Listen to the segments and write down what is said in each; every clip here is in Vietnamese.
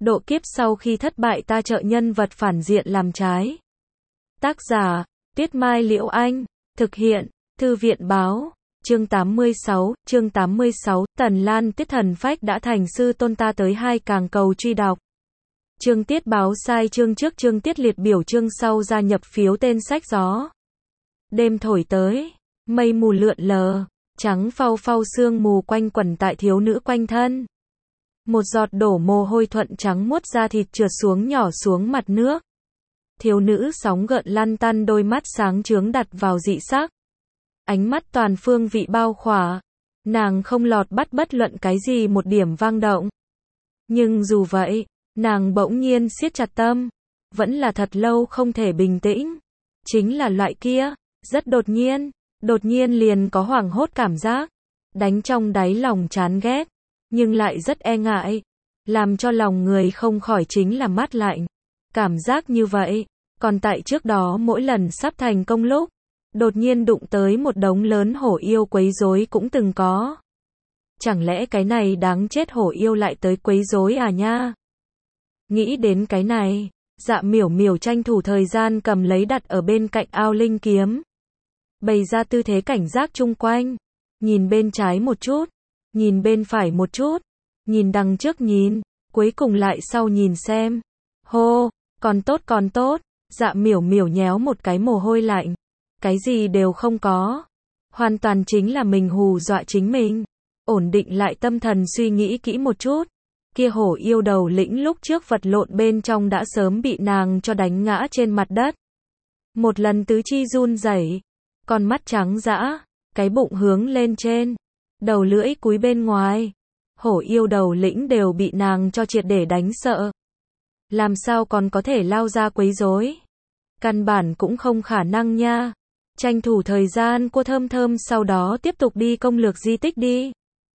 Độ kiếp sau khi thất bại ta trợ nhân vật phản diện làm trái. Tác giả, Tuyết Mai Liễu Anh. Thực hiện, Thư viện Báo. Chương 86, Tần Lan Tiết Thần Phách đã thành sư tôn ta tới 2 càng cầu truy đọc. Chương tiết báo sai chương trước chương tiết liệt biểu chương sau gia nhập phiếu tên sách gió. Đêm thổi tới, mây mù lượn lờ, trắng phau phau sương mù quanh quẩn tại thiếu nữ quanh thân. Một giọt đổ mồ hôi thuận trắng muốt da thịt trượt xuống nhỏ xuống mặt nước. Thiếu nữ sóng gợn lăn tăn đôi mắt sáng chướng đặt vào dị sắc. Ánh mắt toàn phương vị bao khỏa. Nàng không lọt bắt bất luận cái gì một điểm vang động. Nhưng dù vậy, nàng bỗng nhiên siết chặt tâm. Vẫn là thật lâu không thể bình tĩnh. Chính là loại kia, rất đột nhiên liền có hoảng hốt cảm giác. Đánh trong đáy lòng chán ghét, nhưng lại rất e ngại. Làm cho lòng người không khỏi chính là mát lạnh. Cảm giác như vậy, còn tại trước đó mỗi lần sắp thành công lúc, đột nhiên đụng tới một đống lớn hổ yêu quấy rối cũng từng có. Chẳng lẽ cái này đáng chết hổ yêu lại tới quấy rối à nha? Nghĩ đến cái này, Dạ Miểu Miểu tranh thủ thời gian cầm lấy đặt ở bên cạnh ao linh kiếm. Bày ra tư thế cảnh giác chung quanh. Nhìn bên trái một chút, nhìn bên phải một chút, nhìn đằng trước nhìn, cuối cùng lại sau nhìn xem. Hô, còn tốt, Dạ Miểu Miểu nhéo một cái mồ hôi lạnh. Cái gì đều không có. Hoàn toàn chính là mình hù dọa chính mình. Ổn định lại tâm thần suy nghĩ kỹ một chút. Kia hổ yêu đầu lĩnh lúc trước vật lộn bên trong đã sớm bị nàng cho đánh ngã trên mặt đất. Một lần tứ chi run rẩy, con mắt trắng dã, cái bụng hướng lên trên, đầu lưỡi cúi bên ngoài. Hổ yêu đầu lĩnh đều bị nàng cho triệt để đánh sợ. Làm sao còn có thể lao ra quấy rối? Căn bản cũng không khả năng nha. Tranh thủ thời gian cô thơm thơm sau đó tiếp tục đi công lược di tích đi.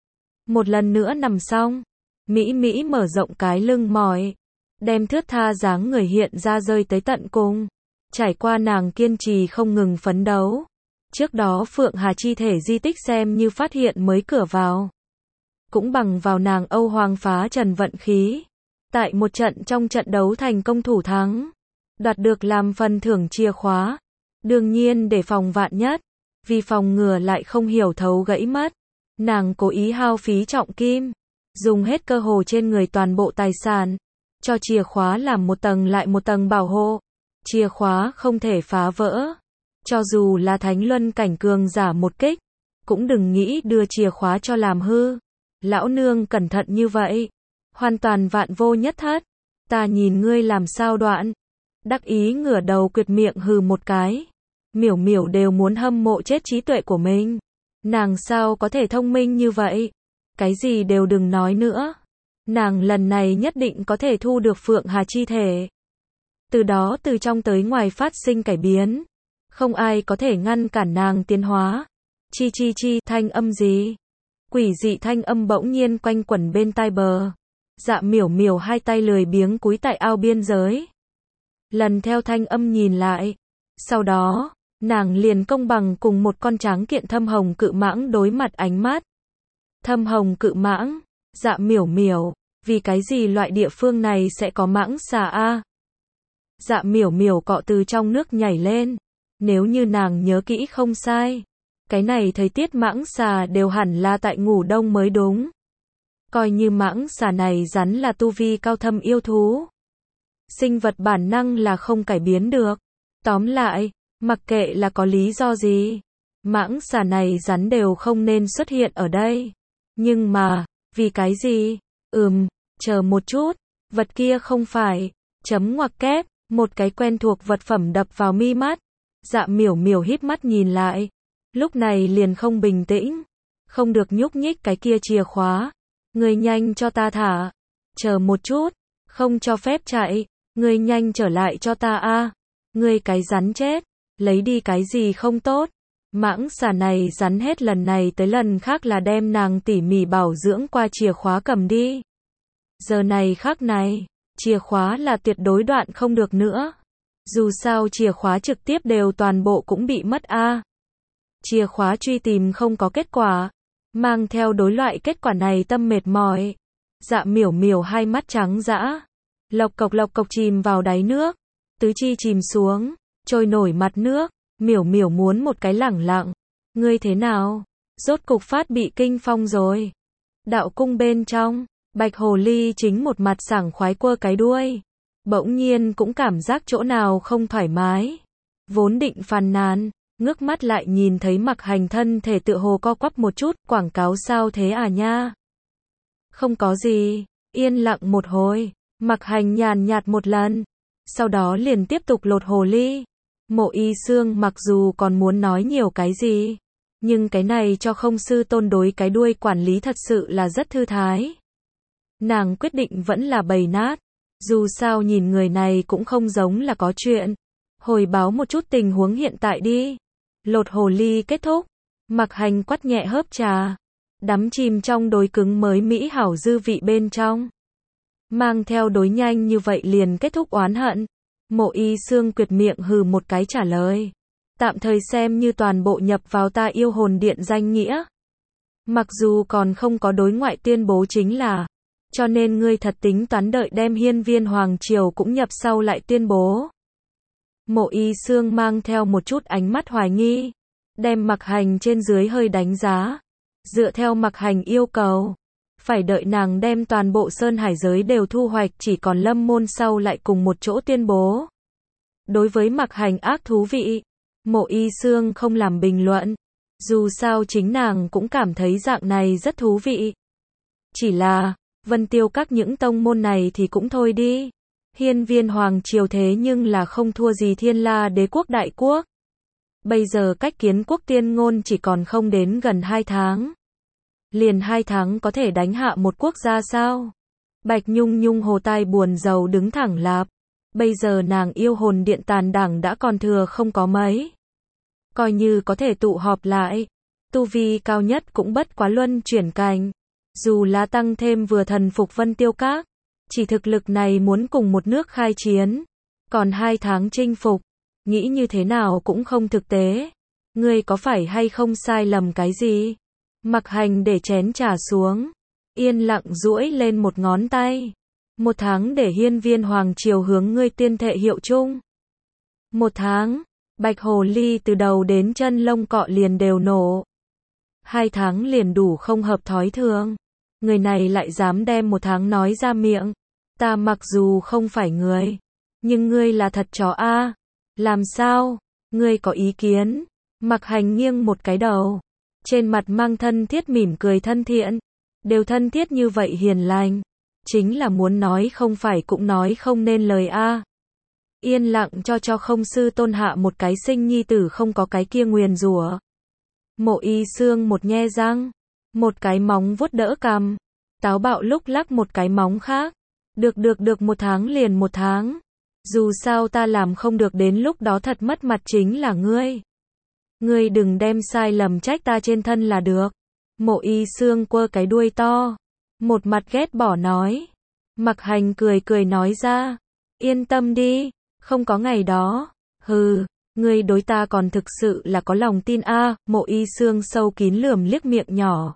Một lần nữa nằm xong, Mỹ Mỹ mở rộng cái lưng mỏi, đem thướt tha dáng người hiện ra rơi tới tận cùng. Trải qua nàng kiên trì không ngừng phấn đấu. Trước đó Phượng Hà chi thể di tích xem như phát hiện mới cửa vào. Cũng bằng vào nàng Âu Hoàng phá trần vận khí. Tại một trận trong trận đấu thành công thủ thắng. Đoạt được làm phần thưởng chìa khóa. Đương nhiên để phòng vạn nhất. Vì phòng ngừa lại không hiểu thấu gãy mất. Nàng cố ý hao phí trọng kim. Dùng hết cơ hồ trên người toàn bộ tài sản. Cho chìa khóa làm một tầng lại một tầng bảo hộ. Chìa khóa không thể phá vỡ. Cho dù là thánh luân cảnh cường giả một kích. Cũng đừng nghĩ đưa chìa khóa cho làm hư. Lão nương cẩn thận như vậy. Hoàn toàn vạn vô nhất thất. Ta nhìn ngươi làm sao đoạn. Đắc ý ngửa đầu quyệt miệng hừ một cái. Miểu Miểu đều muốn hâm mộ chết trí tuệ của mình. Nàng sao có thể thông minh như vậy? Cái gì đều đừng nói nữa. Nàng lần này nhất định có thể thu được Phượng Hà chi thể. Từ đó từ trong tới ngoài phát sinh cải biến. Không ai có thể ngăn cản nàng tiến hóa. Chi, thanh âm gì? Quỷ dị thanh âm bỗng nhiên quanh quẩn bên tai bờ. Dạ Miểu Miểu hai tay lười biếng cúi tại ao biên giới. Lần theo thanh âm nhìn lại. Sau đó, nàng liền công bằng cùng một con tráng kiện thâm hồng cự mãng đối mặt ánh mắt. Thâm hồng cự mãng, Dạ Miểu Miểu, vì cái gì loại địa phương này sẽ có mãng xà a? Dạ Miểu Miểu cọ từ trong nước nhảy lên. Nếu như nàng nhớ kỹ không sai, cái này thời tiết mãng xà đều hẳn là tại ngủ đông mới đúng. Coi như mãng xà này rắn là tu vi cao thâm yêu thú. Sinh vật bản năng là không cải biến được. Tóm lại, mặc kệ là có lý do gì, mãng xà này rắn đều không nên xuất hiện ở đây. Nhưng mà, vì cái gì? Chờ một chút, vật kia không phải, chấm ngoặc kép, một cái quen thuộc vật phẩm đập vào mi mắt. Dạ Miểu Miểu híp mắt nhìn lại, lúc này liền không bình tĩnh. Không được nhúc nhích cái kia chìa khóa. Ngươi nhanh cho ta thả. Chờ một chút, không cho phép chạy. Ngươi nhanh trở lại cho ta a. Ngươi cái rắn chết, lấy đi cái gì không tốt. Mãng xà này rắn hết lần này tới lần khác là đem nàng tỉ mỉ bảo dưỡng qua chìa khóa cầm đi. Giờ này khác này, chìa khóa là tuyệt đối đoạn không được nữa. Dù sao chìa khóa trực tiếp đều toàn bộ cũng bị mất a. Chìa khóa truy tìm không có kết quả. Mang theo đối loại kết quả này tâm mệt mỏi. Dạ Miểu Miểu hai mắt trắng dã, lộc cộc chìm vào đáy nước, tứ chi chìm xuống, trôi nổi mặt nước, miểu miểu muốn một cái lẳng lặng. Ngươi thế nào? Rốt cục phát bị kinh phong rồi. Đạo cung bên trong, bạch hồ ly chính một mặt sảng khoái quơ cái đuôi. Bỗng nhiên cũng cảm giác chỗ nào không thoải mái. Vốn định phàn nàn, ngước mắt lại nhìn thấy Mặc Hành thân thể tựa hồ co quắp một chút, quảng cáo sao thế à nha? Không có gì, yên lặng một hồi, Mặc Hành nhàn nhạt một lần, sau đó liền tiếp tục lột hồ ly. Mộ Y Xương mặc dù còn muốn nói nhiều cái gì, nhưng cái này cho không sư tôn đối cái đuôi quản lý thật sự là rất thư thái. Nàng quyết định vẫn là bày nát, dù sao nhìn người này cũng không giống là có chuyện. Hồi báo một chút tình huống hiện tại đi. Lột hồ ly kết thúc, Mặc Hành quắt nhẹ hớp trà, đắm chìm trong đối cứng mới mỹ hảo dư vị bên trong. Mang theo đối nhanh như vậy liền kết thúc oán hận. Mộ Y Xương quyệt miệng hừ một cái trả lời. Tạm thời xem như toàn bộ nhập vào ta yêu hồn điện danh nghĩa. Mặc dù còn không có đối ngoại tuyên bố chính là, cho nên ngươi thật tính toán đợi đem hiên viên hoàng triều cũng nhập sau lại tuyên bố. Mộ Y Xương mang theo một chút ánh mắt hoài nghi, đem Mặc Hành trên dưới hơi đánh giá. Dựa theo Mặc Hành yêu cầu, phải đợi nàng đem toàn bộ Sơn Hải giới đều thu hoạch, chỉ còn Lâm môn sau lại cùng một chỗ tuyên bố. Đối với Mặc Hành ác thú vị, Mộ Y Xương không làm bình luận, dù sao chính nàng cũng cảm thấy dạng này rất thú vị. Chỉ là, Vân Tiêu các những tông môn này thì cũng thôi đi. Hiên viên hoàng triều thế nhưng là không thua gì Thiên La đế quốc đại quốc. Bây giờ cách kiến quốc tiên ngôn chỉ còn không đến gần 2 tháng. Liền 2 tháng có thể đánh hạ một quốc gia sao? Bạch Nhung Nhung hồ tai buồn rầu đứng thẳng lạp. Bây giờ nàng yêu hồn điện tàn đảng đã còn thừa không có mấy. Coi như có thể tụ họp lại, tu vi cao nhất cũng bất quá luân chuyển cảnh. Dù là tăng thêm vừa thần phục Vân Tiêu các, chỉ thực lực này muốn cùng một nước khai chiến, còn 2 tháng chinh phục, nghĩ như thế nào cũng không thực tế. Ngươi có phải hay không sai lầm cái gì? Mặc Hành để chén trà xuống, yên lặng duỗi lên một ngón tay. 1 tháng để hiên viên hoàng triều hướng ngươi tuyên thệ hiệu chung. 1 tháng, bạch hồ ly từ đầu đến chân lông cọ liền đều nổ. 2 tháng liền đủ không hợp thói thường. Người này lại dám đem 1 tháng nói ra miệng. Ta mặc dù không phải người, nhưng ngươi là thật chó a. Làm sao? Ngươi có ý kiến? Mặc Hành nghiêng một cái đầu, trên mặt mang thân thiết mỉm cười thân thiện. Đều thân thiết như vậy hiền lành, chính là muốn nói không phải cũng nói không nên lời a. Yên lặng cho không sư tôn hạ một cái sinh nhi tử không có cái kia nguyền rủa. Mộ Y Xương một nhe răng, một cái móng vuốt đỡ cằm, táo bạo lúc lắc một cái móng khác. Được 1 tháng liền 1 tháng. Dù sao ta làm không được đến lúc đó thật mất mặt chính là ngươi. Ngươi đừng đem sai lầm trách ta trên thân là được. Mộ Y Xương quơ cái đuôi to, một mặt ghét bỏ nói. Mặc Hành cười nói ra, yên tâm đi, không có ngày đó. Hừ, ngươi đối ta còn thực sự là có lòng tin a. Mộ Y Xương sâu kín lườm liếc miệng nhỏ,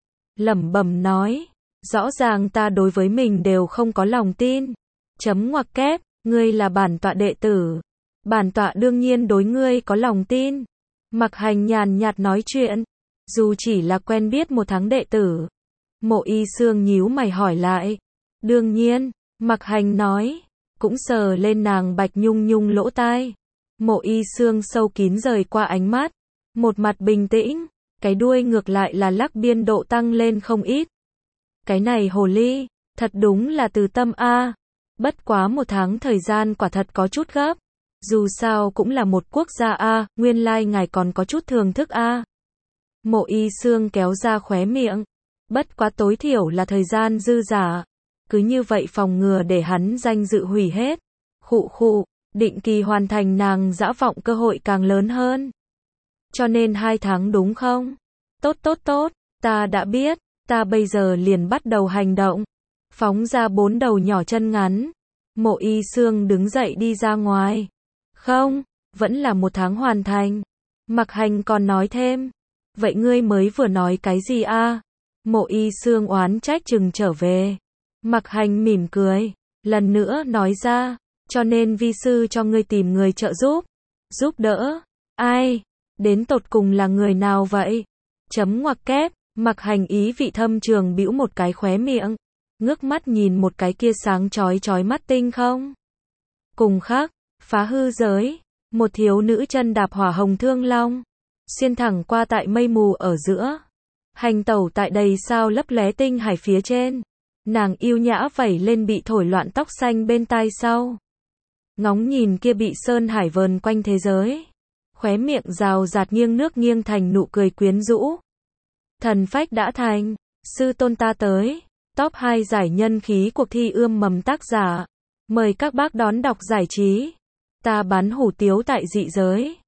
lẩm bẩm nói, rõ ràng ta đối với mình đều không có lòng tin. Chấm ngoặc kép, ngươi là bản tọa đệ tử, bản tọa đương nhiên đối ngươi có lòng tin. Mặc Hành nhàn nhạt nói chuyện, dù chỉ là quen biết 1 tháng đệ tử. Mộ Y Xương nhíu mày hỏi lại. Đương nhiên, Mặc Hành nói, cũng sờ lên nàng Bạch Nhung Nhung lỗ tai. Mộ Y Xương sâu kín rời qua ánh mắt, một mặt bình tĩnh, cái đuôi ngược lại là lắc biên độ tăng lên không ít. Cái này hồ ly, thật đúng là từ tâm a. Bất quá 1 tháng thời gian quả thật có chút gấp. Dù sao cũng là một quốc gia a, nguyên lai ngài còn có chút thưởng thức a. Mộ Y Xương kéo ra khóe miệng. Bất quá tối thiểu là thời gian dư giả. Cứ như vậy phòng ngừa để hắn danh dự hủy hết. Khụ, định kỳ hoàn thành nàng dã vọng cơ hội càng lớn hơn. Cho nên 2 tháng đúng không? Tốt, ta đã biết, ta bây giờ liền bắt đầu hành động. Phóng ra 4 đầu nhỏ chân ngắn. Mộ Y Xương đứng dậy đi ra ngoài. Không, vẫn là 1 tháng hoàn thành. Mặc Hành còn nói thêm. Vậy ngươi mới vừa nói cái gì a? Mộ Y Xương oán trách chừng trở về. Mặc Hành mỉm cười. lần nữa nói ra, cho nên vi sư cho ngươi tìm người trợ giúp. Giúp đỡ? Ai? Đến tột cùng là người nào vậy? Chấm ngoặc kép, Mặc Hành ý vị thâm trường bĩu một cái khóe miệng, ngước mắt nhìn một cái kia sáng chói mắt tinh không. Cùng khắc, phá hư giới, một thiếu nữ chân đạp hỏa hồng thương long, xuyên thẳng qua tại mây mù ở giữa, hành tẩu tại đầy sao lấp lóe tinh hải phía trên. Nàng yêu nhã vẩy lên bị thổi loạn tóc xanh bên tai sau. Ngóng nhìn kia bị sơn hải vờn quanh thế giới. Khóe miệng rào rạt nghiêng nước nghiêng thành nụ cười quyến rũ. Thần phách đã thành, sư tôn ta tới. Top 2 giải nhân khí cuộc thi ươm mầm tác giả. Mời các bác đón đọc giải trí. Ta bán hủ tiếu tại dị giới.